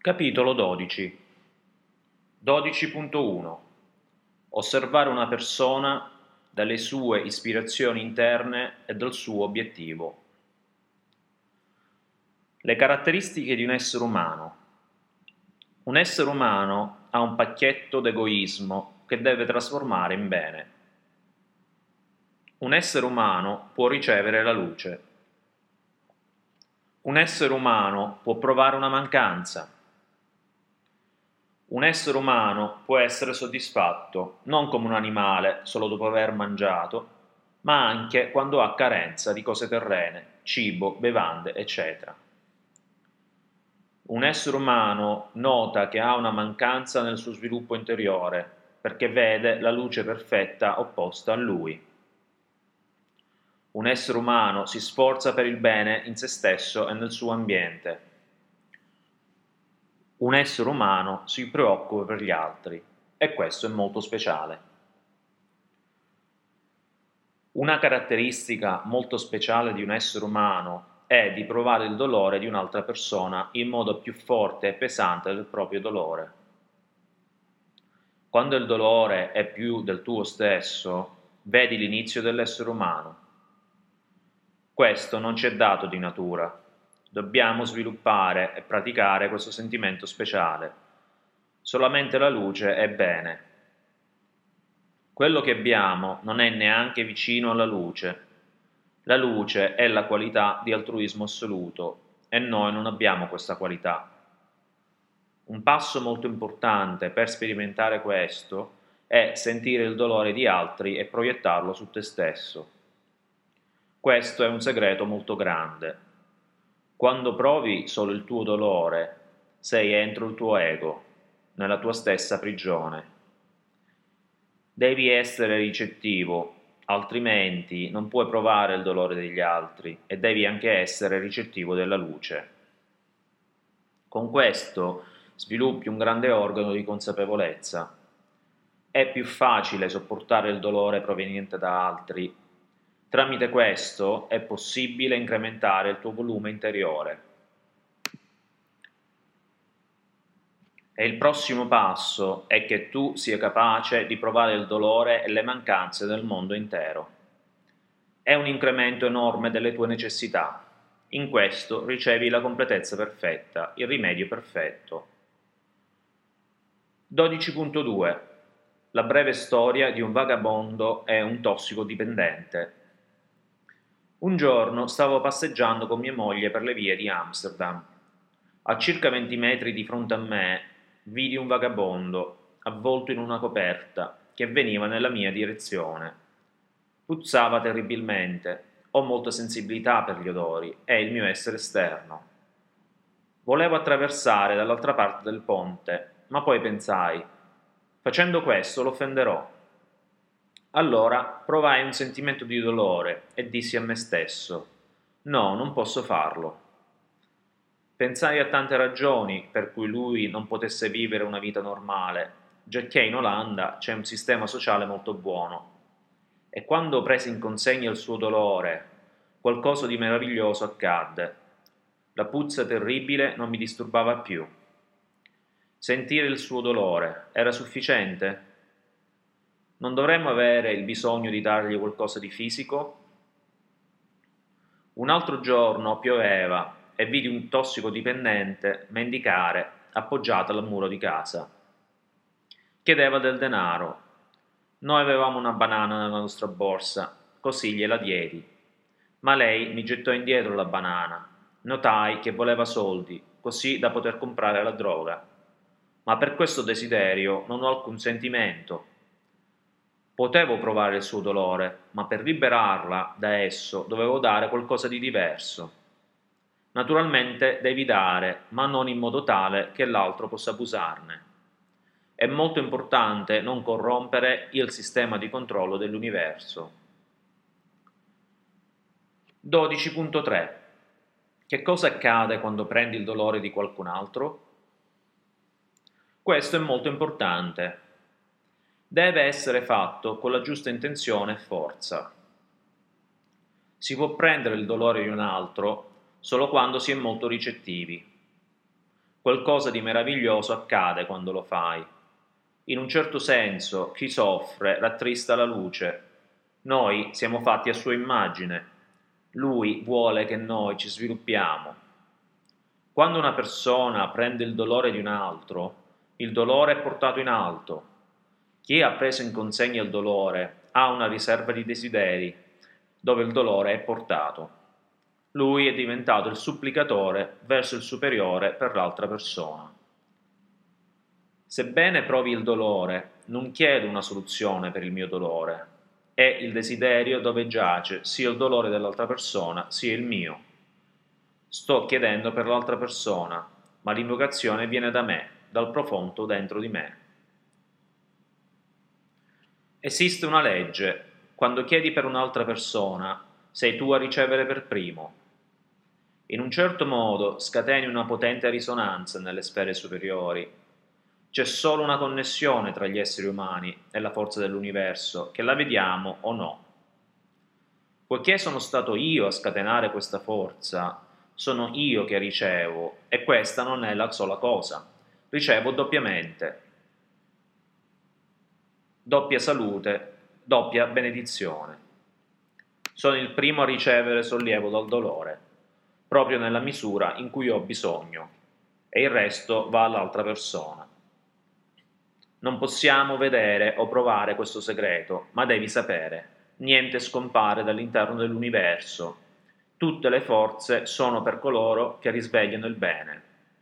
Capitolo 12. 12.1. Osservare una persona dalle sue ispirazioni interne e dal suo obiettivo. Le caratteristiche di un essere umano. Un essere umano ha un pacchetto d'egoismo che deve trasformare in bene. Un essere umano può ricevere la luce. Un essere umano può provare una mancanza. Un essere umano può essere soddisfatto non come un animale solo dopo aver mangiato, ma anche quando ha carenza di cose terrene, cibo, bevande, eccetera. Un essere umano nota che ha una mancanza nel suo sviluppo interiore perché vede la luce perfetta opposta a lui. Un essere umano si sforza per il bene in se stesso e nel suo ambiente. Un essere umano si preoccupa per gli altri e questo è molto speciale. Una caratteristica molto speciale di un essere umano è di provare il dolore di un'altra persona in modo più forte e pesante del proprio dolore. Quando il dolore è più del tuo stesso, vedi l'inizio dell'essere umano. Questo non ci è dato di natura. Dobbiamo sviluppare e praticare questo sentimento speciale. Solamente la luce è bene. Quello che abbiamo non è neanche vicino alla luce. La luce è la qualità di altruismo assoluto e noi non abbiamo questa qualità. Un passo molto importante per sperimentare questo è sentire il dolore di altri e proiettarlo su te stesso. Questo è un segreto molto grande. Quando provi solo il tuo dolore, sei entro il tuo ego, nella tua stessa prigione. Devi essere ricettivo, altrimenti non puoi provare il dolore degli altri e devi anche essere ricettivo della luce. Con questo sviluppi un grande organo di consapevolezza. È più facile sopportare il dolore proveniente da altri. Tramite questo è possibile incrementare il tuo volume interiore. E il prossimo passo è che tu sia capace di provare il dolore e le mancanze del mondo intero. È un incremento enorme delle tue necessità. In questo ricevi la completezza perfetta, il rimedio perfetto. 12.2. La breve storia di un vagabondo e un tossicodipendente. Un giorno stavo passeggiando con mia moglie per le vie di Amsterdam. A circa 20 metri di fronte a me vidi un vagabondo, avvolto in una coperta, che veniva nella mia direzione. Puzzava terribilmente, ho molta sensibilità per gli odori, è il mio essere esterno. Volevo attraversare dall'altra parte del ponte, ma poi pensai, facendo questo lo offenderò. Allora provai un sentimento di dolore e dissi a me stesso, no, non posso farlo. Pensai a tante ragioni per cui lui non potesse vivere una vita normale, giacché in Olanda c'è un sistema sociale molto buono. E quando presi in consegna il suo dolore, qualcosa di meraviglioso accadde. La puzza terribile non mi disturbava più. Sentire il suo dolore era sufficiente? Non dovremmo avere il bisogno di dargli qualcosa di fisico? Un altro giorno pioveva e vidi un tossicodipendente mendicare appoggiato al muro di casa. Chiedeva del denaro. Noi avevamo una banana nella nostra borsa, così gliela diedi. Ma lei mi gettò indietro la banana. Notai che voleva soldi, così da poter comprare la droga. Ma per questo desiderio non ho alcun sentimento. Potevo provare il suo dolore, ma per liberarla da esso dovevo dare qualcosa di diverso. Naturalmente devi dare, ma non in modo tale che l'altro possa abusarne. È molto importante non corrompere il sistema di controllo dell'universo. 12.3. Che cosa accade quando prendi il dolore di qualcun altro? Questo è molto importante. Deve essere fatto con la giusta intenzione e forza. Si può prendere il dolore di un altro solo quando si è molto ricettivi. Qualcosa di meraviglioso accade quando lo fai. In un certo senso, chi soffre rattrista la luce. Noi siamo fatti a sua immagine. Lui vuole che noi ci sviluppiamo. Quando una persona prende il dolore di un altro, il dolore è portato in alto. Chi ha preso in consegna il dolore ha una riserva di desideri, dove il dolore è portato. Lui è diventato il supplicatore verso il superiore per l'altra persona. Sebbene provi il dolore, non chiedo una soluzione per il mio dolore. È il desiderio dove giace sia il dolore dell'altra persona sia il mio. Sto chiedendo per l'altra persona, ma l'invocazione viene da me, dal profondo dentro di me. Esiste una legge: quando chiedi per un'altra persona, sei tu a ricevere per primo. In un certo modo scateni una potente risonanza nelle sfere superiori. C'è solo una connessione tra gli esseri umani e la forza dell'universo, che la vediamo o no. Poiché sono stato io a scatenare questa forza, sono io che ricevo, e questa non è la sola cosa. Ricevo doppiamente. Doppia salute, doppia benedizione. Sono il primo a ricevere sollievo dal dolore, proprio nella misura in cui ho bisogno, e il resto va all'altra persona. Non possiamo vedere o provare questo segreto, ma devi sapere, niente scompare dall'interno dell'universo. Tutte le forze sono per coloro che risvegliano il bene.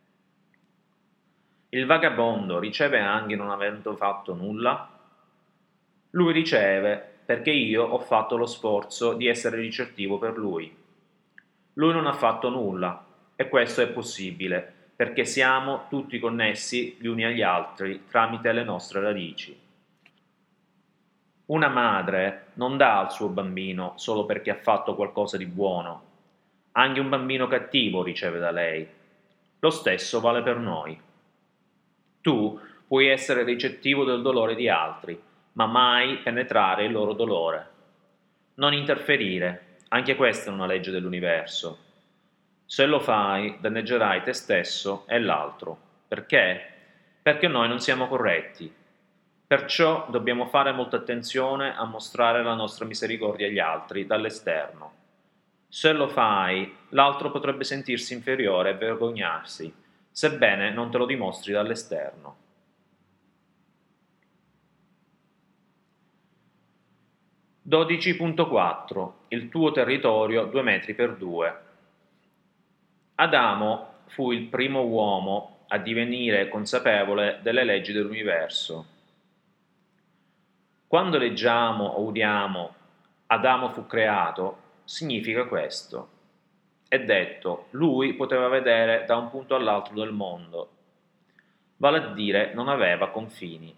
Il vagabondo riceve anche non avendo fatto nulla? Lui riceve perché io ho fatto lo sforzo di essere ricettivo per lui. Lui non ha fatto nulla, e questo è possibile, perché siamo tutti connessi gli uni agli altri tramite le nostre radici. Una madre non dà al suo bambino solo perché ha fatto qualcosa di buono. Anche un bambino cattivo riceve da lei. Lo stesso vale per noi. Tu puoi essere ricettivo del dolore di altri, ma mai penetrare il loro dolore. Non interferire, anche questa è una legge dell'universo. Se lo fai, danneggerai te stesso e l'altro. Perché? Perché noi non siamo corretti. Perciò dobbiamo fare molta attenzione a mostrare la nostra misericordia agli altri dall'esterno. Se lo fai, l'altro potrebbe sentirsi inferiore e vergognarsi, sebbene non te lo dimostri dall'esterno. 12.4 Il tuo territorio 2 metri per 2. Adamo fu il primo uomo a divenire consapevole delle leggi dell'universo. Quando leggiamo o udiamo Adamo fu creato, significa questo. È detto, lui poteva vedere da un punto all'altro del mondo, vale a dire non aveva confini.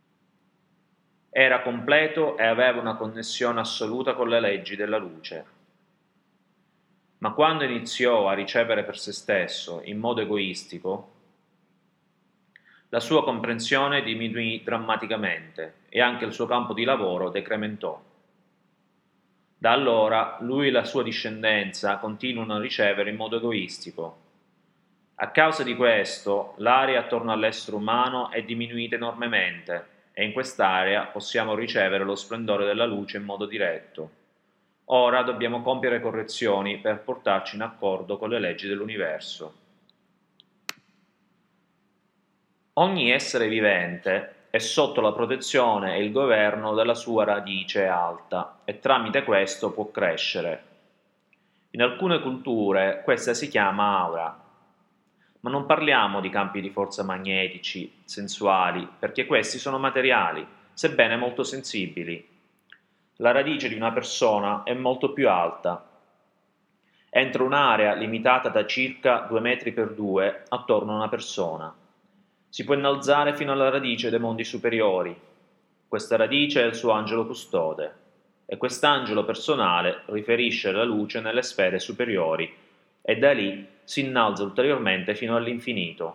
Era completo e aveva una connessione assoluta con le leggi della luce. Ma quando iniziò a ricevere per se stesso, in modo egoistico, la sua comprensione diminuì drammaticamente e anche il suo campo di lavoro decrementò. Da allora lui e la sua discendenza continuano a ricevere in modo egoistico. A causa di questo, l'area attorno all'essere umano è diminuita enormemente e in quest'area possiamo ricevere lo splendore della luce in modo diretto. Ora dobbiamo compiere correzioni per portarci in accordo con le leggi dell'universo. Ogni essere vivente è sotto la protezione e il governo della sua radice alta e tramite questo può crescere. In alcune culture questa si chiama aura. Ma non parliamo di campi di forza magnetici, sensuali, perché questi sono materiali, sebbene molto sensibili. La radice di una persona è molto più alta. Entra un'area limitata da circa 2 metri per 2 attorno a una persona. Si può innalzare fino alla radice dei mondi superiori. Questa radice è il suo angelo custode, e quest'angelo personale riferisce la luce nelle sfere superiori e da lì si innalza ulteriormente fino all'infinito.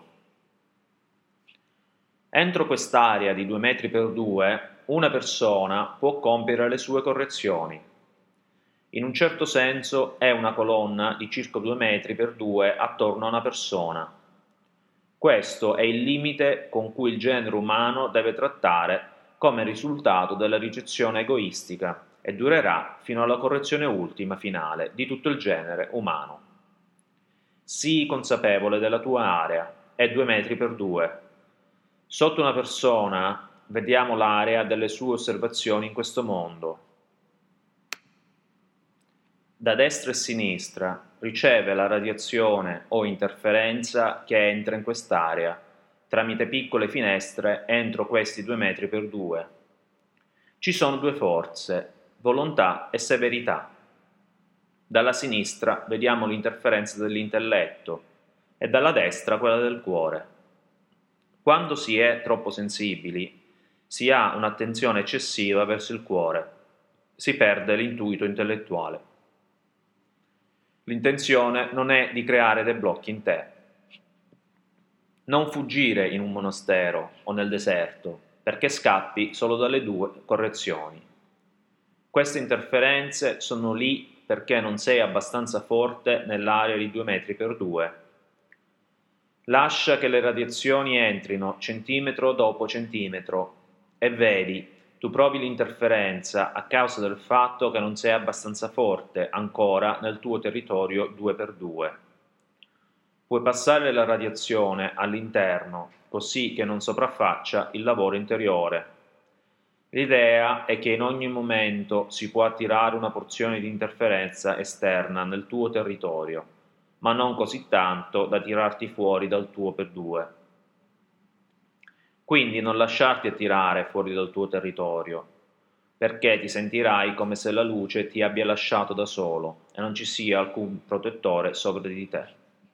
Entro quest'area di 2 metri per 2 una persona può compiere le sue correzioni. In un certo senso è una colonna di circa 2 metri per 2 attorno a una persona. Questo è il limite con cui il genere umano deve trattare come risultato della ricezione egoistica e durerà fino alla correzione ultima finale di tutto il genere umano. Sii consapevole della tua area, è 2 metri per 2. Sotto una persona vediamo l'area delle sue osservazioni in questo mondo. Da destra e sinistra riceve la radiazione o interferenza che entra in quest'area tramite piccole finestre entro questi 2 metri per 2. Ci sono due forze, volontà e severità. Dalla sinistra vediamo l'interferenza dell'intelletto e dalla destra quella del cuore. Quando si è troppo sensibili, si ha un'attenzione eccessiva verso il cuore, si perde l'intuito intellettuale. L'intenzione non è di creare dei blocchi in te. Non fuggire in un monastero o nel deserto, perché scappi solo dalle due correzioni. Queste interferenze sono lì perché non sei abbastanza forte nell'area di 2 metri per 2. Lascia che le radiazioni entrino centimetro dopo centimetro e vedi, tu provi l'interferenza a causa del fatto che non sei abbastanza forte ancora nel tuo territorio 2 per 2. Puoi passare la radiazione all'interno, così che non sopraffaccia il lavoro interiore. L'idea è che in ogni momento si può attirare una porzione di interferenza esterna nel tuo territorio, ma non così tanto da tirarti fuori dal tuo per 2. Quindi non lasciarti attirare fuori dal tuo territorio, perché ti sentirai come se la luce ti abbia lasciato da solo e non ci sia alcun protettore sopra di te.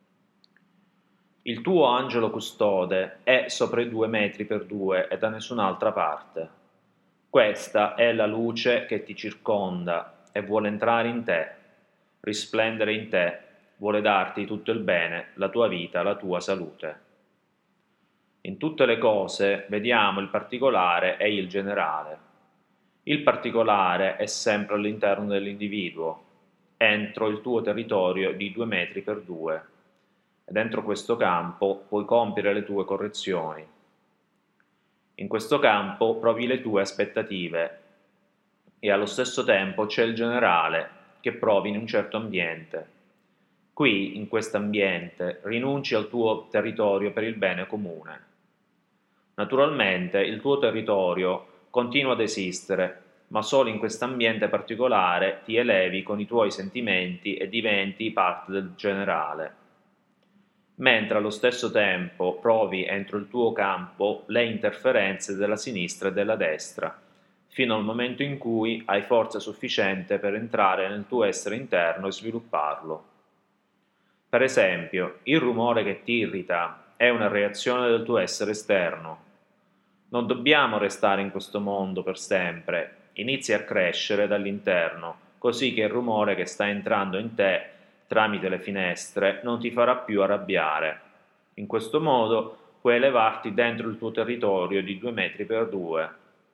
Il tuo angelo custode è sopra i 2 metri per 2 e da nessun'altra parte. Questa è la luce che ti circonda e vuole entrare in te, risplendere in te, vuole darti tutto il bene, la tua vita, la tua salute. In tutte le cose vediamo il particolare e il generale. Il particolare è sempre all'interno dell'individuo, entro il tuo territorio di 2 metri per 2, e dentro questo campo puoi compiere le tue correzioni. In questo campo provi le tue aspettative e allo stesso tempo c'è il generale che provi in un certo ambiente. Qui, in questo ambiente, rinunci al tuo territorio per il bene comune. Naturalmente il tuo territorio continua ad esistere, ma solo in questo ambiente particolare ti elevi con i tuoi sentimenti e diventi parte del generale. Mentre allo stesso tempo provi entro il tuo campo le interferenze della sinistra e della destra, fino al momento in cui hai forza sufficiente per entrare nel tuo essere interno e svilupparlo. Per esempio, il rumore che ti irrita è una reazione del tuo essere esterno. Non dobbiamo restare in questo mondo per sempre, inizi a crescere dall'interno, così che il rumore che sta entrando in te tramite le finestre non ti farà più arrabbiare. In questo modo puoi elevarti dentro il tuo territorio di 2 metri per 2.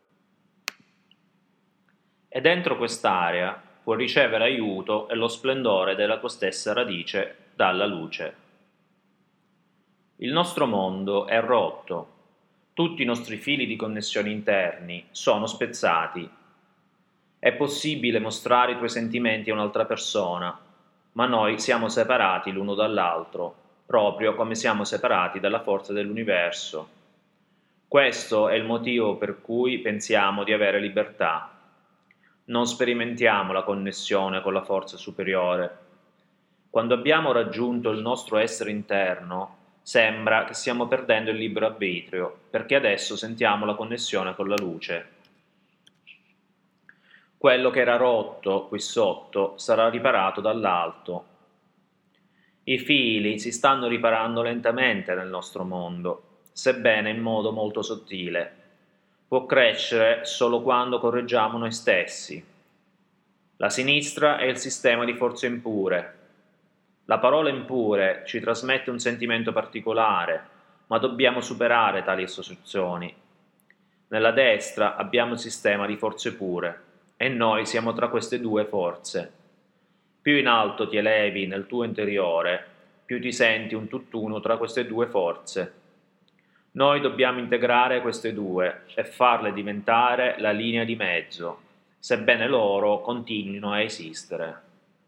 E dentro quest'area puoi ricevere aiuto e lo splendore della tua stessa radice dalla luce. Il nostro mondo è rotto. Tutti i nostri fili di connessione interni sono spezzati. È possibile mostrare i tuoi sentimenti a un'altra persona, ma noi siamo separati l'uno dall'altro, proprio come siamo separati dalla forza dell'universo. Questo è il motivo per cui pensiamo di avere libertà. Non sperimentiamo la connessione con la forza superiore. Quando abbiamo raggiunto il nostro essere interno, sembra che stiamo perdendo il libero arbitrio, perché adesso sentiamo la connessione con la luce. Quello che era rotto qui sotto sarà riparato dall'alto. I fili si stanno riparando lentamente nel nostro mondo, sebbene in modo molto sottile. Può crescere solo quando correggiamo noi stessi. La sinistra è il sistema di forze impure. La parola impure ci trasmette un sentimento particolare, ma dobbiamo superare tali associazioni. Nella destra abbiamo il sistema di forze pure, e noi siamo tra queste due forze. Più in alto ti elevi nel tuo interiore, più ti senti un tutt'uno tra queste due forze. Noi dobbiamo integrare queste due e farle diventare la linea di mezzo, sebbene loro continuino a esistere.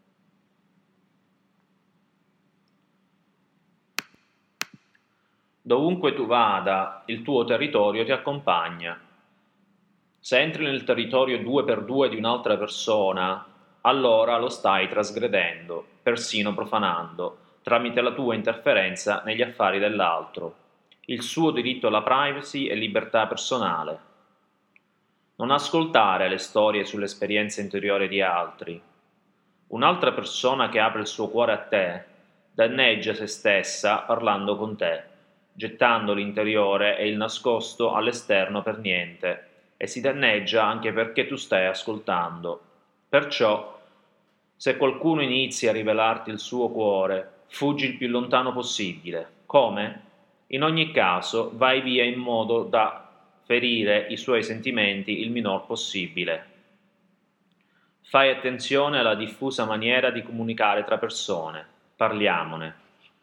Dovunque tu vada, il tuo territorio ti accompagna. Se entri nel territorio 2x2 di un'altra persona, allora lo stai trasgredendo, persino profanando, tramite la tua interferenza negli affari dell'altro, il suo diritto alla privacy e libertà personale. Non ascoltare le storie sull'esperienza interiore di altri. Un'altra persona che apre il suo cuore a te danneggia se stessa parlando con te, gettando l'interiore e il nascosto all'esterno per niente, e si danneggia anche perché tu stai ascoltando. Perciò, se qualcuno inizia a rivelarti il suo cuore, fuggi il più lontano possibile. Come? In ogni caso, vai via in modo da ferire i suoi sentimenti il minor possibile. Fai attenzione alla diffusa maniera di comunicare tra persone. Parliamone.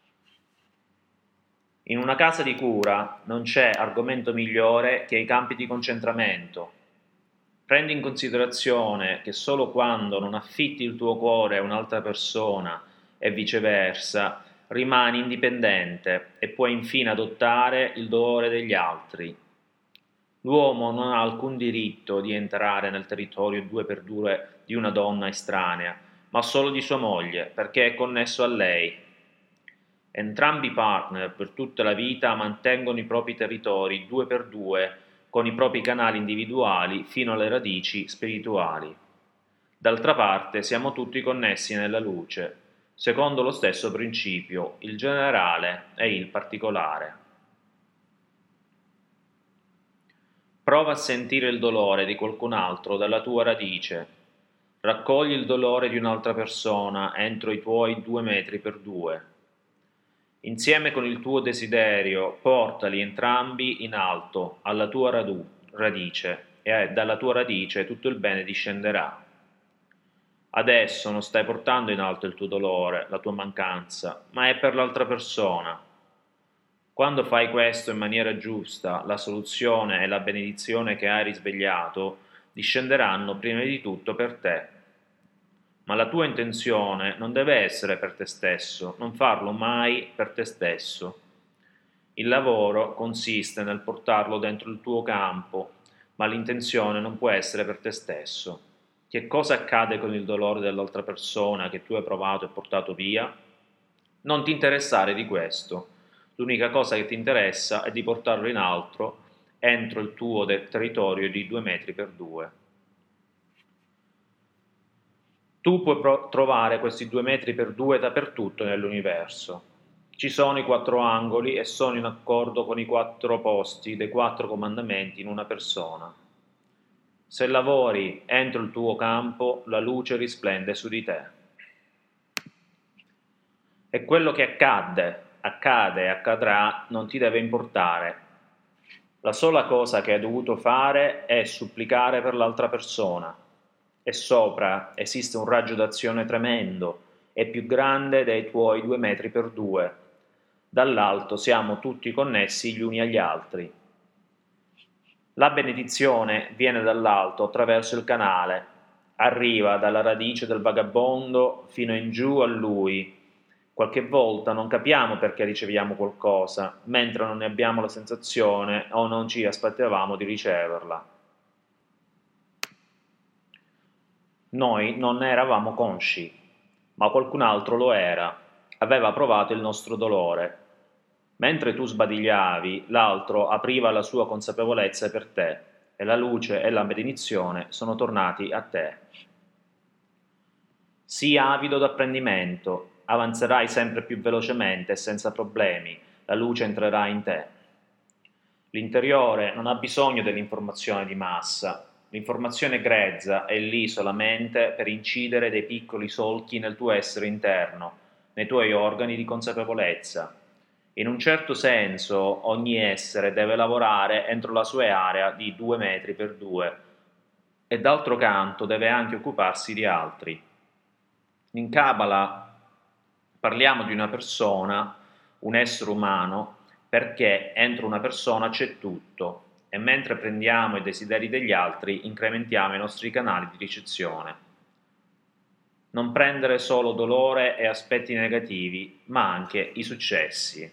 In una casa di cura non c'è argomento migliore che i campi di concentramento. Prendi in considerazione che solo quando non affitti il tuo cuore a un'altra persona e viceversa, rimani indipendente e puoi infine adottare il dolore degli altri. L'uomo non ha alcun diritto di entrare nel territorio 2x2 di una donna estranea, ma solo di sua moglie, perché è connesso a lei. Entrambi i partner per tutta la vita mantengono i propri territori 2x2 con i propri canali individuali fino alle radici spirituali. D'altra parte siamo tutti connessi nella luce, secondo lo stesso principio, il generale e il particolare. Prova a sentire il dolore di qualcun altro dalla tua radice. Raccogli il dolore di un'altra persona entro i tuoi 2 metri x2. Insieme con il tuo desiderio, portali entrambi in alto, alla tua radice, e dalla tua radice tutto il bene discenderà. Adesso non stai portando in alto il tuo dolore, la tua mancanza, ma è per l'altra persona. Quando fai questo in maniera giusta, la soluzione e la benedizione che hai risvegliato discenderanno prima di tutto per te. Ma la tua intenzione non deve essere per te stesso, non farlo mai per te stesso. Il lavoro consiste nel portarlo dentro il tuo campo, ma l'intenzione non può essere per te stesso. Che cosa accade con il dolore dell'altra persona che tu hai provato e portato via? Non ti interessare di questo. L'unica cosa che ti interessa è di portarlo in alto entro il tuo territorio di 2 metri x2. Tu puoi trovare questi 2 metri x2 dappertutto nell'universo. Ci sono i 4 angoli e sono in accordo con i 4 posti dei 4 comandamenti in una persona. Se lavori entro il tuo campo, la luce risplende su di te. E quello che accade e accadrà non ti deve importare. La sola cosa che hai dovuto fare è supplicare per l'altra persona. E sopra esiste un raggio d'azione tremendo, è più grande dei tuoi 2 metri x2. Dall'alto siamo tutti connessi gli uni agli altri. La benedizione viene dall'alto attraverso il canale, arriva dalla radice del vagabondo fino in giù a lui. Qualche volta non capiamo perché riceviamo qualcosa, mentre non ne abbiamo la sensazione o non ci aspettavamo di riceverla. Noi non ne eravamo consci, ma qualcun altro lo era, aveva provato il nostro dolore. Mentre tu sbadigliavi, l'altro apriva la sua consapevolezza per te, e la luce e la benedizione sono tornati a te. Sii avido d'apprendimento, avanzerai sempre più velocemente e senza problemi, la luce entrerà in te. L'interiore non ha bisogno dell'informazione di massa. L'informazione grezza è lì solamente per incidere dei piccoli solchi nel tuo essere interno, nei tuoi organi di consapevolezza. In un certo senso, ogni essere deve lavorare entro la sua area di 2 metri x2 e d'altro canto deve anche occuparsi di altri. In Kabbalah parliamo di una persona, un essere umano, perché entro una persona c'è tutto e mentre prendiamo i desideri degli altri incrementiamo i nostri canali di ricezione. Non prendere solo dolore e aspetti negativi, ma anche i successi.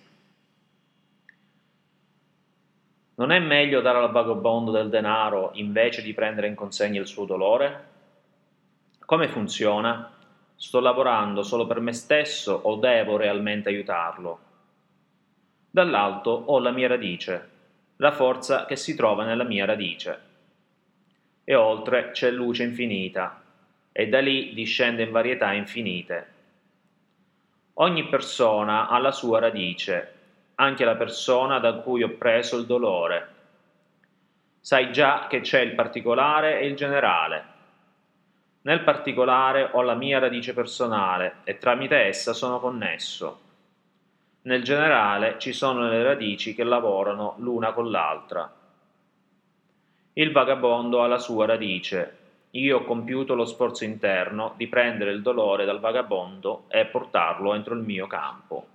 Non è meglio dare al vagabondo del denaro invece di prendere in consegna il suo dolore? Come funziona? Sto lavorando solo per me stesso o devo realmente aiutarlo? Dall'alto ho la mia radice, la forza che si trova nella mia radice. E oltre c'è luce infinita, e da lì discende in varietà infinite. Ogni persona ha la sua radice, anche la persona da cui ho preso il dolore. Sai già che c'è il particolare e il generale. Nel particolare ho la mia radice personale e tramite essa sono connesso. Nel generale ci sono le radici che lavorano l'una con l'altra. Il vagabondo ha la sua radice. Io ho compiuto lo sforzo interno di prendere il dolore dal vagabondo e portarlo entro il mio campo.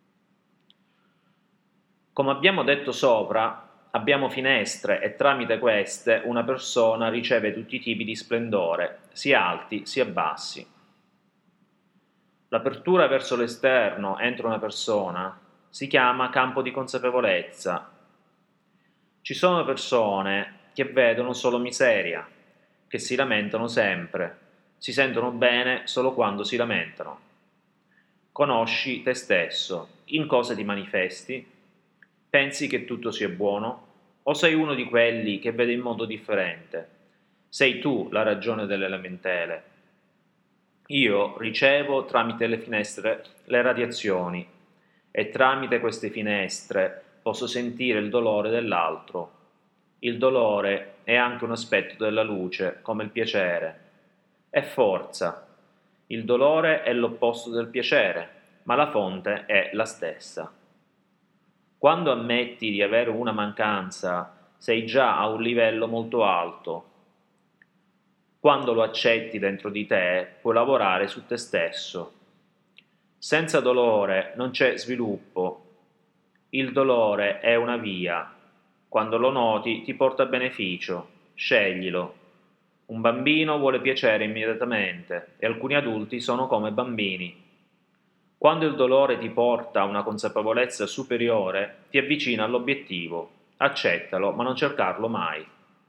Come abbiamo detto sopra, abbiamo finestre e tramite queste una persona riceve tutti i tipi di splendore, sia alti sia bassi. L'apertura verso l'esterno entro una persona si chiama campo di consapevolezza. Ci sono persone che vedono solo miseria, che si lamentano sempre, si sentono bene solo quando si lamentano. Conosci te stesso, in cosa ti manifesti? Pensi che tutto sia buono? O sei uno di quelli che vede in modo differente? Sei tu la ragione delle lamentele. Io ricevo tramite le finestre le radiazioni e tramite queste finestre posso sentire il dolore dell'altro. Il dolore è anche un aspetto della luce, come il piacere. È forza. Il dolore è l'opposto del piacere, ma la fonte è la stessa. Quando ammetti di avere una mancanza, sei già a un livello molto alto. Quando lo accetti dentro di te, puoi lavorare su te stesso. Senza dolore non c'è sviluppo. Il dolore è una via. Quando lo noti ti porta beneficio. Sceglilo. Un bambino vuole piacere immediatamente e alcuni adulti sono come bambini. Quando il dolore ti porta a una consapevolezza superiore, ti avvicina all'obiettivo. Accettalo, ma non cercarlo mai.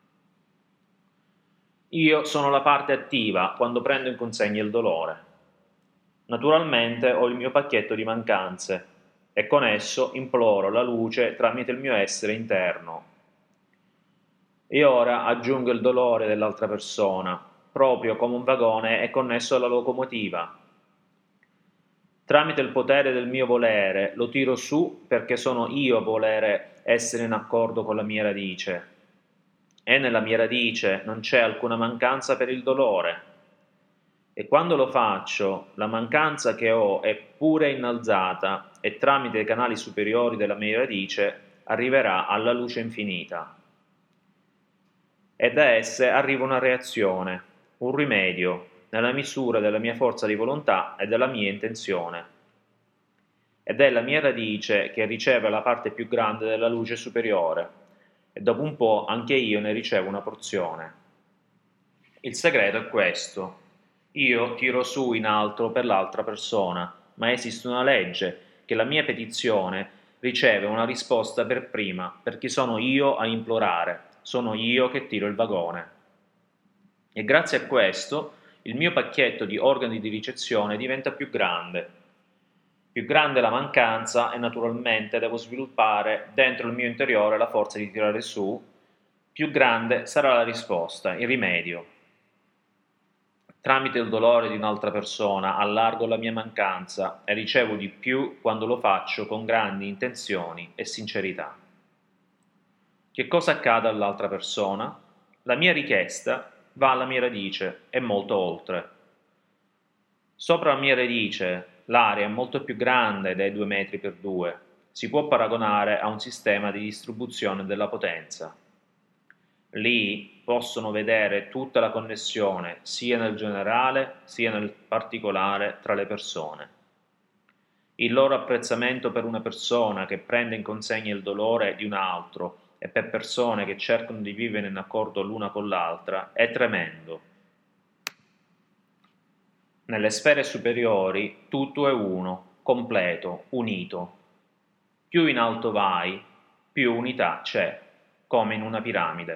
Io sono la parte attiva quando prendo in consegna il dolore. Naturalmente ho il mio pacchetto di mancanze e con esso imploro la luce tramite il mio essere interno. E ora aggiungo il dolore dell'altra persona, proprio come un vagone è connesso alla locomotiva. Tramite il potere del mio volere lo tiro su perché sono io a volere essere in accordo con la mia radice. E nella mia radice non c'è alcuna mancanza per il dolore. E quando lo faccio, la mancanza che ho è pure innalzata e tramite i canali superiori della mia radice arriverà alla luce infinita. E da esse arriva una reazione, un rimedio, nella misura della mia forza di volontà e della mia intenzione. Ed è la mia radice che riceve la parte più grande della luce superiore, e dopo un po' anche io ne ricevo una porzione. Il segreto è questo. Io tiro su in alto per l'altra persona, ma esiste una legge che la mia petizione riceve una risposta per prima, perché sono io a implorare, sono io che tiro il vagone. E grazie a questo il mio pacchetto di organi di ricezione diventa più grande. Più grande la mancanza e naturalmente devo sviluppare dentro il mio interiore la forza di tirare su, più grande sarà la risposta, il rimedio. Tramite il dolore di un'altra persona allargo la mia mancanza e ricevo di più quando lo faccio con grandi intenzioni e sincerità. Che cosa accade all'altra persona? La mia richiesta va alla mia radice e molto oltre. Sopra la mia radice l'area è molto più grande dei 2 metri per 2, si può paragonare a un sistema di distribuzione della potenza. Lì possono vedere tutta la connessione sia nel generale sia nel particolare tra le persone. il loro apprezzamento per una persona che prende in consegna il dolore di un altro e per persone che cercano di vivere in accordo l'una con l'altra è tremendo. Nelle sfere superiori tutto è uno, completo, unito. Più in alto vai, più unità c'è, come in una piramide.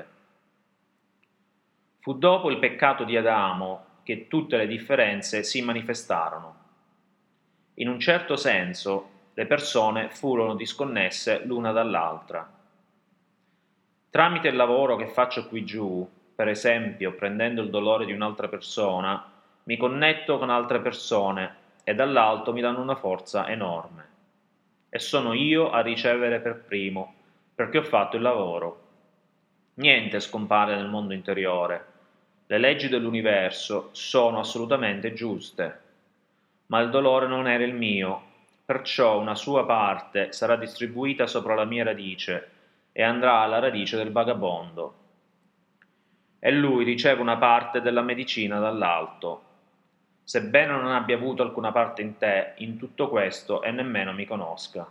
Fu dopo il peccato di Adamo che tutte le differenze si manifestarono. In un certo senso, le persone furono disconnesse l'una dall'altra. Tramite il lavoro che faccio qui giù, per esempio prendendo il dolore di un'altra persona, mi connetto con altre persone e dall'alto mi danno una forza enorme. E sono io a ricevere per primo, perché ho fatto il lavoro. Niente scompare nel mondo interiore. Le leggi dell'universo sono assolutamente giuste. Ma il dolore non era il mio, perciò una sua parte sarà distribuita sopra la mia radice e andrà alla radice del vagabondo. E lui riceve una parte della medicina dall'alto. Sebbene non abbia avuto alcuna parte in te, in tutto questo e nemmeno mi conosca.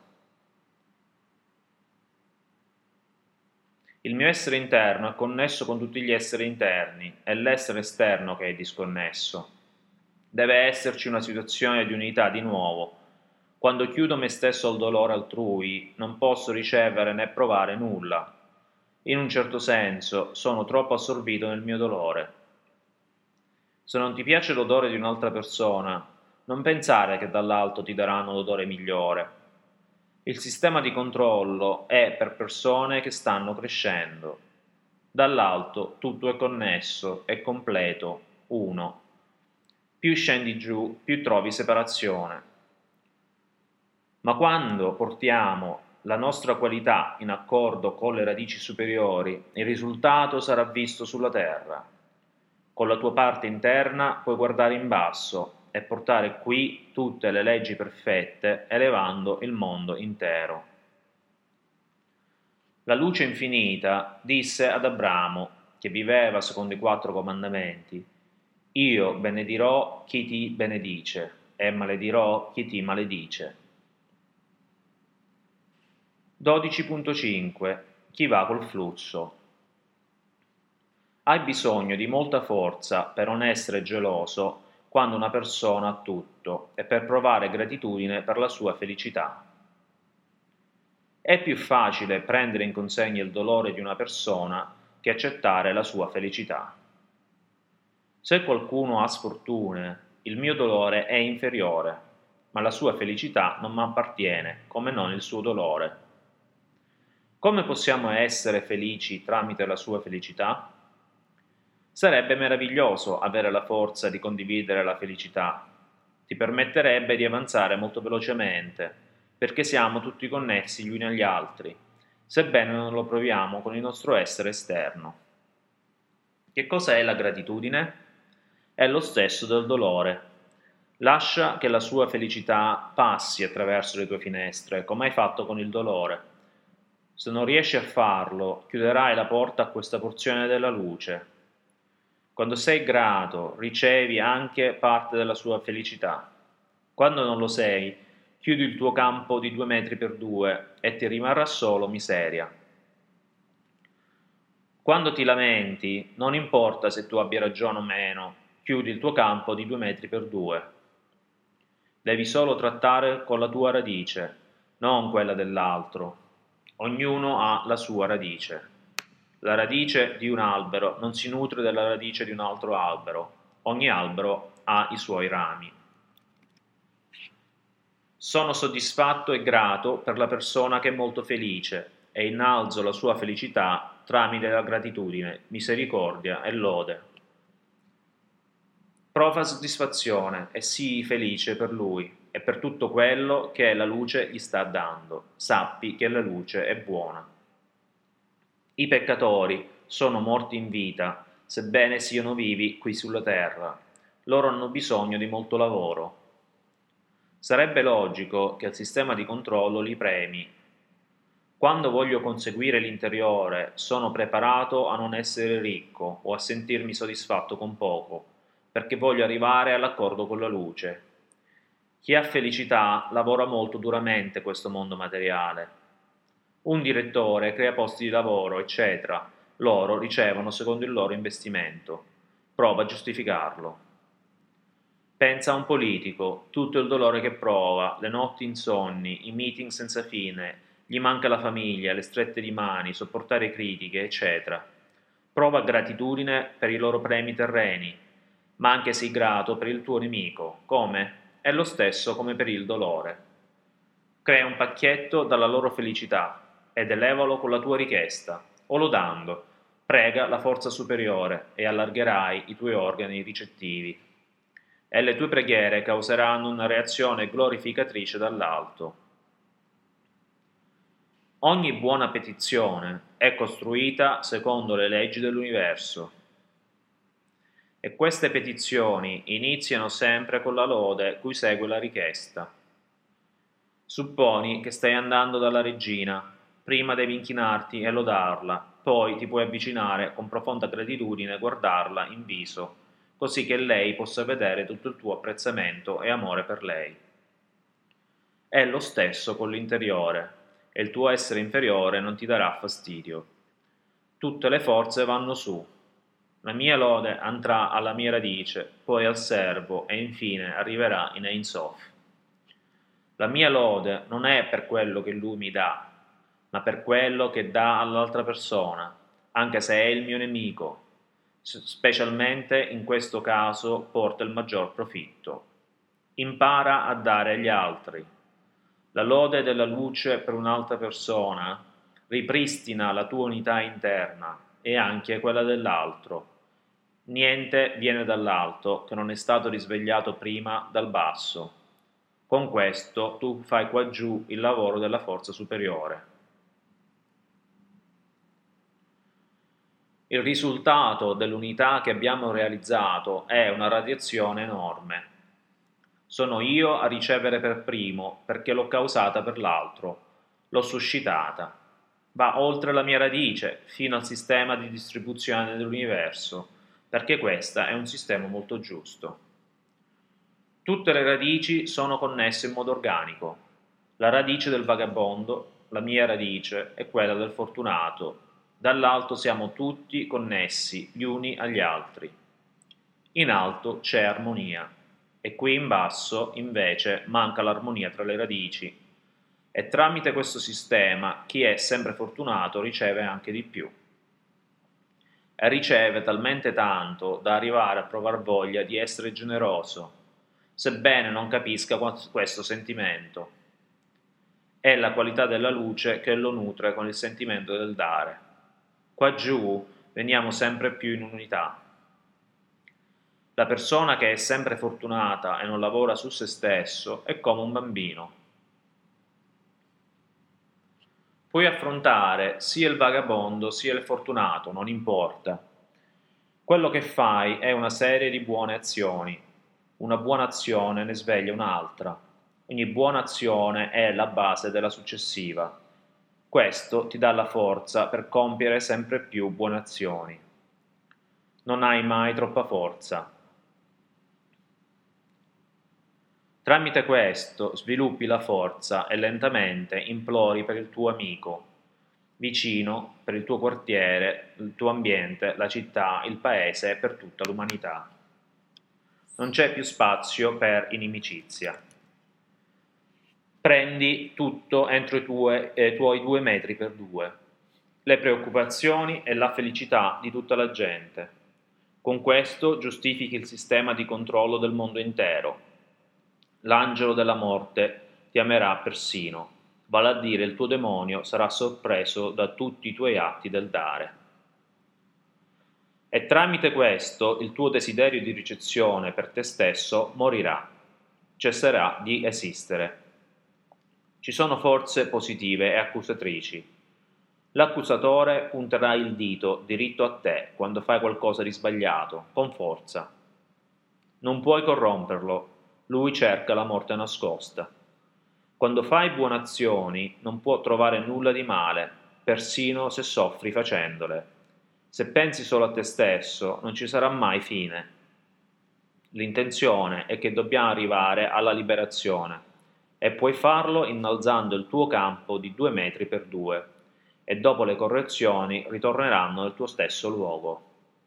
Il mio essere interno è connesso con tutti gli esseri interni, è l'essere esterno che è disconnesso. Deve esserci una situazione di unità di nuovo. Quando chiudo me stesso al dolore altrui, non posso ricevere né provare nulla. In un certo senso, sono troppo assorbito nel mio dolore. Se non ti piace l'odore di un'altra persona, non pensare che dall'alto ti daranno l'odore migliore. Il sistema di controllo è per persone che stanno crescendo. Dall'alto tutto è connesso, è completo, uno. Più scendi giù, più trovi separazione. Ma quando portiamo la nostra qualità in accordo con le radici superiori, il risultato sarà visto sulla terra. Con la tua parte interna puoi guardare in basso e portare qui tutte le leggi perfette, elevando il mondo intero. La luce infinita disse ad Abramo, che viveva secondo i 4 comandamenti: Io benedirò chi ti benedice e maledirò chi ti maledice. 12.5 Chi va col flusso. Hai bisogno di molta forza per non essere geloso quando una persona ha tutto e per provare gratitudine per la sua felicità. È più facile prendere in consegna il dolore di una persona che accettare la sua felicità. Se qualcuno ha sfortune, il mio dolore è inferiore, ma la sua felicità non mi appartiene, come non il suo dolore. Come possiamo essere felici tramite la sua felicità? Sarebbe meraviglioso avere la forza di condividere la felicità. Ti permetterebbe di avanzare molto velocemente, perché siamo tutti connessi gli uni agli altri, sebbene non lo proviamo con il nostro essere esterno. Che cosa è la gratitudine? È lo stesso del dolore. Lascia che la sua felicità passi attraverso le tue finestre, come hai fatto con il dolore. Se non riesci a farlo, chiuderai la porta a questa porzione della luce. Quando sei grato, ricevi anche parte della sua felicità. Quando non lo sei, chiudi il tuo campo di 2 metri per 2 e ti rimarrà solo miseria. Quando ti lamenti, non importa se tu abbia ragione o meno, chiudi il tuo campo di 2 metri per 2. Devi solo trattare con la tua radice, non quella dell'altro. Ognuno ha la sua radice. La radice di un albero non si nutre della radice di un altro albero. Ogni albero ha i suoi rami. Sono soddisfatto e grato per la persona che è molto felice e innalzo la sua felicità tramite la gratitudine, misericordia e lode. Prova soddisfazione e sii felice per lui e per tutto quello che la luce gli sta dando. Sappi che la luce è buona. I peccatori sono morti in vita, sebbene siano vivi qui sulla terra. Loro hanno bisogno di molto lavoro. Sarebbe logico che il sistema di controllo li premi. Quando voglio conseguire l'interiore, sono preparato a non essere ricco o a sentirmi soddisfatto con poco, perché voglio arrivare all'accordo con la luce. Chi ha felicità lavora molto duramente questo mondo materiale. Un direttore crea posti di lavoro, eccetera. Loro ricevono secondo il loro investimento. Prova a giustificarlo. Pensa a un politico, tutto il dolore che prova, le notti insonni, i meeting senza fine, gli manca la famiglia, le strette di mani, sopportare critiche, eccetera. Prova gratitudine per i loro premi terreni, ma anche sii grato per il tuo nemico. Come? È lo stesso come per il dolore. Crea un pacchetto dalla loro felicità ed elevalo con la tua richiesta, o lodando. Prega la forza superiore e allargherai i tuoi organi ricettivi. E le tue preghiere causeranno una reazione glorificatrice dall'alto. Ogni buona petizione è costruita secondo le leggi dell'universo. E queste petizioni iniziano sempre con la lode cui segue la richiesta. Supponi che stai andando dalla regina, prima devi inchinarti e lodarla, poi ti puoi avvicinare con profonda gratitudine e guardarla in viso, così che lei possa vedere tutto il tuo apprezzamento e amore per lei. È lo stesso con l'interiore, e il tuo essere inferiore non ti darà fastidio. Tutte le forze vanno su. La mia lode andrà alla mia radice, poi al servo e infine arriverà in Ein Sof. La mia lode non è per quello che lui mi dà, ma per quello che dà all'altra persona, anche se è il mio nemico. Specialmente in questo caso porta il maggior profitto. Impara a dare agli altri. La lode della luce per un'altra persona ripristina la tua unità interna e anche quella dell'altro. Niente viene dall'alto che non è stato risvegliato prima dal basso. Con questo tu fai qua giù il lavoro della forza superiore. Il risultato dell'unità che abbiamo realizzato è una radiazione enorme. Sono io a ricevere per primo perché l'ho causata per l'altro, l'ho suscitata. Va oltre la mia radice fino al sistema di distribuzione dell'universo, perché questo è un sistema molto giusto. Tutte le radici sono connesse in modo organico. La radice del vagabondo, la mia radice, è quella del fortunato. Dall'alto siamo tutti connessi gli uni agli altri. In alto c'è armonia e qui in basso invece manca l'armonia tra le radici. E tramite questo sistema chi è sempre fortunato riceve anche di più. E riceve talmente tanto da arrivare a provar voglia di essere generoso, sebbene non capisca questo sentimento. È la qualità della luce che lo nutre con il sentimento del dare. Qua giù veniamo sempre più in unità. La persona che è sempre fortunata e non lavora su se stesso è come un bambino. Puoi affrontare sia il vagabondo sia il fortunato, non importa. Quello che fai è una serie di buone azioni. Una buona azione ne sveglia un'altra. Ogni buona azione è la base della successiva. Questo ti dà la forza per compiere sempre più buone azioni. Non hai mai troppa forza. Tramite questo sviluppi la forza e lentamente implori per il tuo amico, vicino, per il tuo quartiere, il tuo ambiente, la città, il paese e per tutta l'umanità. Non c'è più spazio per inimicizia. Prendi tutto entro i tuoi 2 metri per 2, le preoccupazioni e la felicità di tutta la gente. Con questo giustifichi il sistema di controllo del mondo intero. L'angelo della morte ti amerà persino, vale a dire il tuo demonio sarà sorpreso da tutti i tuoi atti del dare. E tramite questo il tuo desiderio di ricezione per te stesso morirà, cesserà di esistere. Ci sono forze positive e accusatrici. L'accusatore punterà il dito diritto a te quando fai qualcosa di sbagliato, con forza. Non puoi corromperlo, lui cerca la morte nascosta. Quando fai buone azioni non può trovare nulla di male, persino se soffri facendole. Se pensi solo a te stesso non ci sarà mai fine. L'intenzione è che dobbiamo arrivare alla liberazione e puoi farlo innalzando il tuo campo di 2 metri per 2 e dopo le correzioni ritorneranno nel tuo stesso luogo.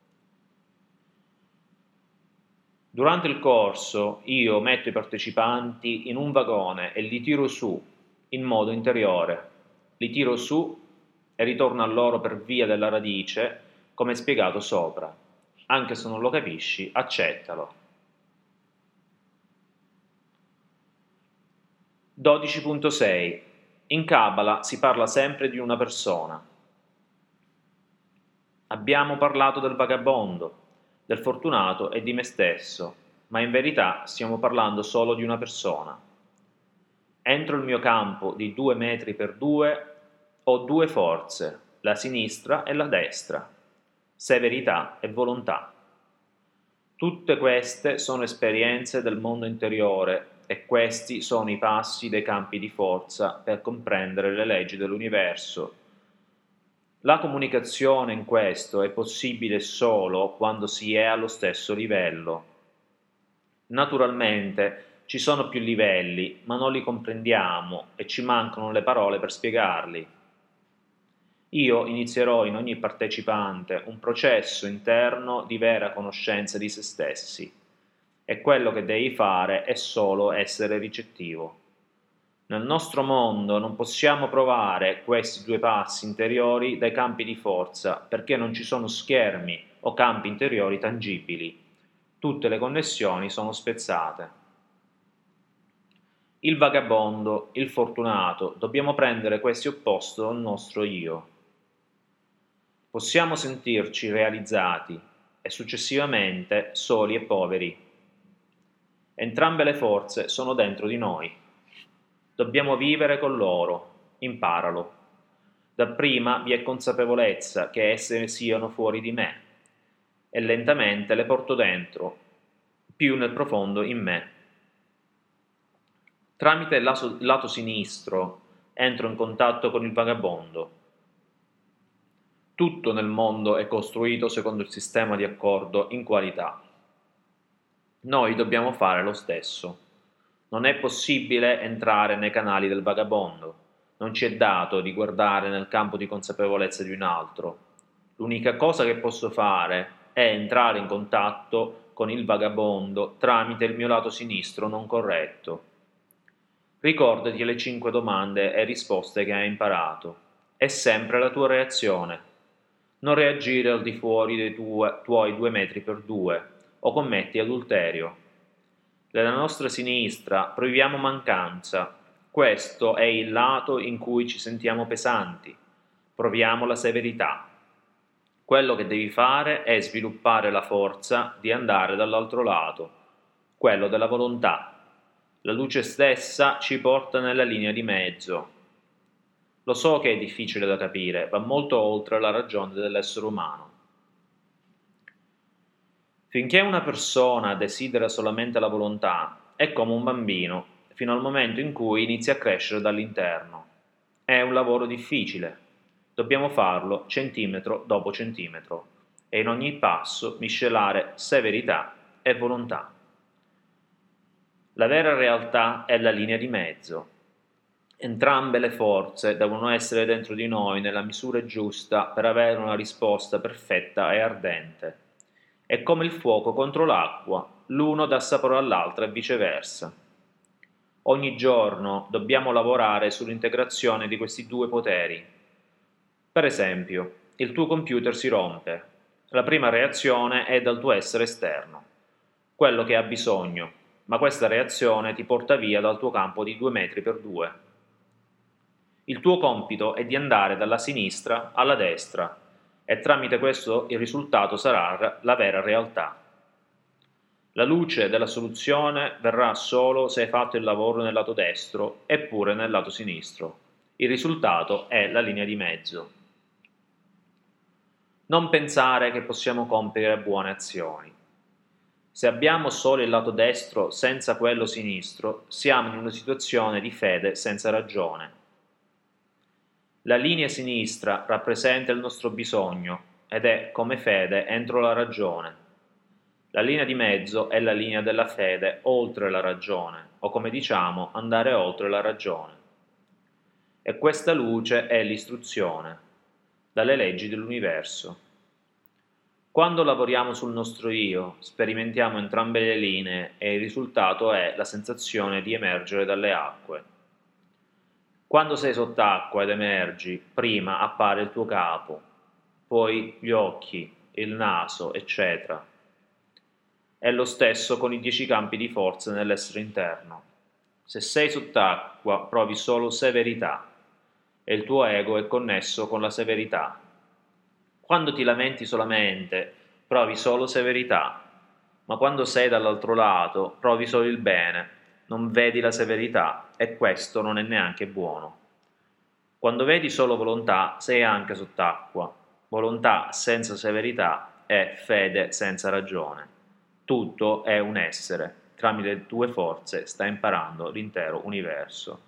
Durante il corso io metto i partecipanti in un vagone e li tiro su in modo interiore. Li tiro su e ritorno a loro per via della radice, come spiegato sopra. Anche se non lo capisci, accettalo. 12.6 In Kabbalah si parla sempre di una persona. Abbiamo parlato del vagabondo, del fortunato e di me stesso, ma in verità stiamo parlando solo di una persona. Entro il mio campo di 2 metri per 2 ho due forze, la sinistra e la destra, severità e volontà. Tutte queste sono esperienze del mondo interiore e questi sono i passi dei campi di forza per comprendere le leggi dell'universo. La comunicazione in questo è possibile solo quando si è allo stesso livello. Naturalmente ci sono più livelli, ma non li comprendiamo e ci mancano le parole per spiegarli. Io inizierò in ogni partecipante un processo interno di vera conoscenza di se stessi e quello che devi fare è solo essere ricettivo. Nel nostro mondo non possiamo provare questi due passi interiori dai campi di forza perché non ci sono schermi o campi interiori tangibili. Tutte le connessioni sono spezzate. Il vagabondo, il fortunato, dobbiamo prendere questi opposti dal nostro io. Possiamo sentirci realizzati e successivamente soli e poveri. Entrambe le forze sono dentro di noi. Dobbiamo vivere con loro, imparalo. Dapprima vi è consapevolezza che esse siano fuori di me e lentamente le porto dentro, più nel profondo in me. Tramite il lato sinistro entro in contatto con il vagabondo. Tutto nel mondo è costruito secondo il sistema di accordo in qualità. Noi dobbiamo fare lo stesso. Non è possibile entrare nei canali del vagabondo. Non ci è dato di guardare nel campo di consapevolezza di un altro. L'unica cosa che posso fare è entrare in contatto con il vagabondo tramite il mio lato sinistro non corretto. Ricordati le 5 domande e risposte che hai imparato. È sempre la tua reazione. Non reagire al di fuori dei tuoi 2 metri per 2 o commetti adulterio. Nella nostra sinistra proviamo mancanza. Questo è il lato in cui ci sentiamo pesanti. Proviamo la severità. Quello che devi fare è sviluppare la forza di andare dall'altro lato, quello della volontà. La luce stessa ci porta nella linea di mezzo. Lo so che è difficile da capire, va molto oltre la ragione dell'essere umano. Finché una persona desidera solamente la volontà, è come un bambino, fino al momento in cui inizia a crescere dall'interno. È un lavoro difficile. Dobbiamo farlo centimetro dopo centimetro e in ogni passo miscelare severità e volontà. La vera realtà è la linea di mezzo. Entrambe le forze devono essere dentro di noi nella misura giusta per avere una risposta perfetta e ardente. È come il fuoco contro l'acqua, l'uno dà sapore all'altro e viceversa. Ogni giorno dobbiamo lavorare sull'integrazione di questi due poteri. Per esempio, il tuo computer si rompe. La prima reazione è dal tuo essere esterno, quello che ha bisogno, ma questa reazione ti porta via dal tuo campo di 2 metri per 2. Il tuo compito è di andare dalla sinistra alla destra e tramite questo il risultato sarà la vera realtà. La luce della soluzione verrà solo se hai fatto il lavoro nel lato destro eppure nel lato sinistro. Il risultato è la linea di mezzo. Non pensare che possiamo compiere buone azioni. Se abbiamo solo il lato destro senza quello sinistro, siamo in una situazione di fede senza ragione. La linea sinistra rappresenta il nostro bisogno ed è, come fede, entro la ragione. La linea di mezzo è la linea della fede oltre la ragione, o come diciamo, andare oltre la ragione. E questa luce è l'istruzione, dalle leggi dell'universo. Quando lavoriamo sul nostro io, sperimentiamo entrambe le linee e il risultato è la sensazione di emergere dalle acque. Quando sei sott'acqua ed emergi, prima appare il tuo capo, poi gli occhi, il naso, eccetera. È lo stesso con i 10 campi di forza nell'essere interno. Se sei sott'acqua provi solo severità e il tuo ego è connesso con la severità. Quando ti lamenti solamente provi solo severità, ma quando sei dall'altro lato provi solo il bene, non vedi la severità e questo non è neanche buono. Quando vedi solo volontà sei anche sott'acqua. Volontà senza severità è fede senza ragione. Tutto è un essere. Tramite le tue forze sta imparando l'intero universo.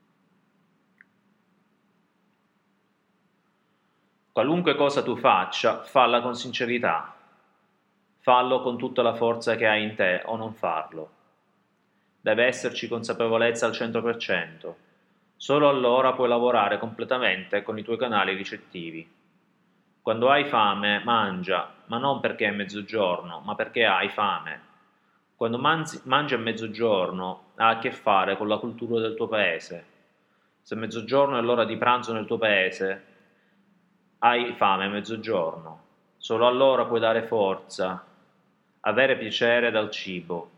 Qualunque cosa tu faccia, falla con sincerità. Fallo con tutta la forza che hai in te o non farlo. Deve esserci consapevolezza al 100%. Solo allora puoi lavorare completamente con i tuoi canali ricettivi. Quando hai fame, mangia, ma non perché è mezzogiorno, ma perché hai fame. Quando mangi a mezzogiorno ha a che fare con la cultura del tuo paese. Se mezzogiorno è l'ora di pranzo nel tuo paese, hai fame a mezzogiorno. Solo allora puoi dare forza, avere piacere dal cibo.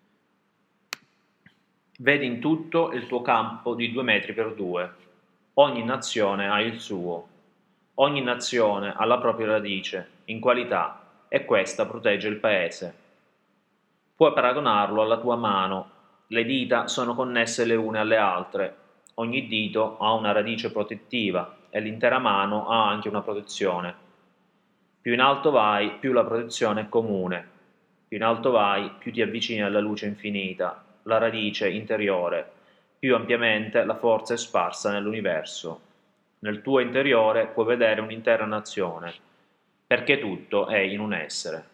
Vedi in tutto il tuo campo di 2 metri per 2. Ogni nazione ha il suo. Ogni nazione ha la propria radice, in qualità, e questa protegge il paese. Puoi paragonarlo alla tua mano. Le dita sono connesse le une alle altre. Ogni dito ha una radice protettiva e l'intera mano ha anche una protezione. Più in alto vai, più la protezione è comune. Più in alto vai, più ti avvicini alla luce infinita, la radice interiore, più ampiamente la forza è sparsa nell'universo. Nel tuo interiore puoi vedere un'intera nazione, perché tutto è in un essere.